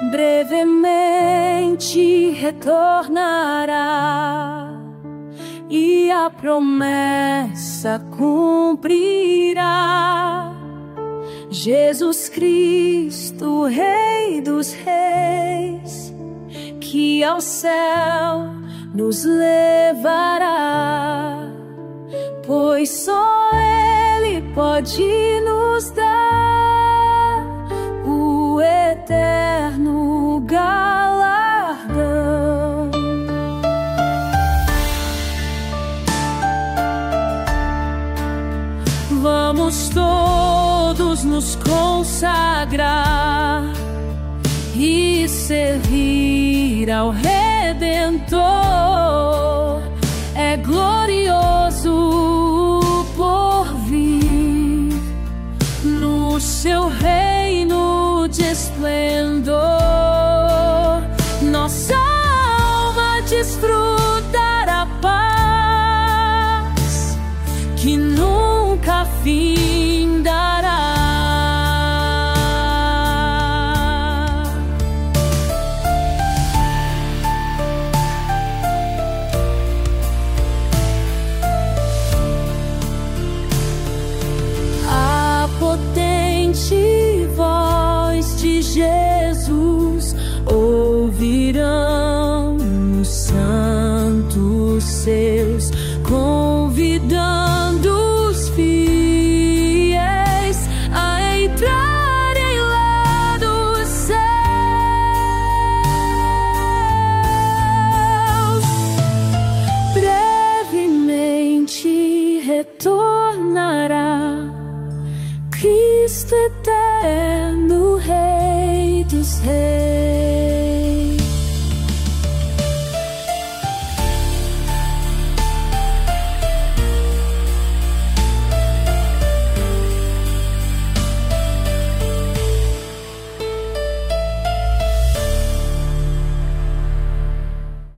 brevemente retornará e a promessa cumprirá. Jesus Cristo, Rei dos Reis, que ao céu nos levará, pois só Ele pode nos dar o eterno galardão. Vamos todos nos consagrar e servir ao Redentor. É glorioso por vir no seu reino de esplendor. Nossa alma desfrutará paz que nunca findará. A potente voz de Jesus ouvirão os santos seus, convidando os fiéis a entrarem lá dos céus. Brevemente retornará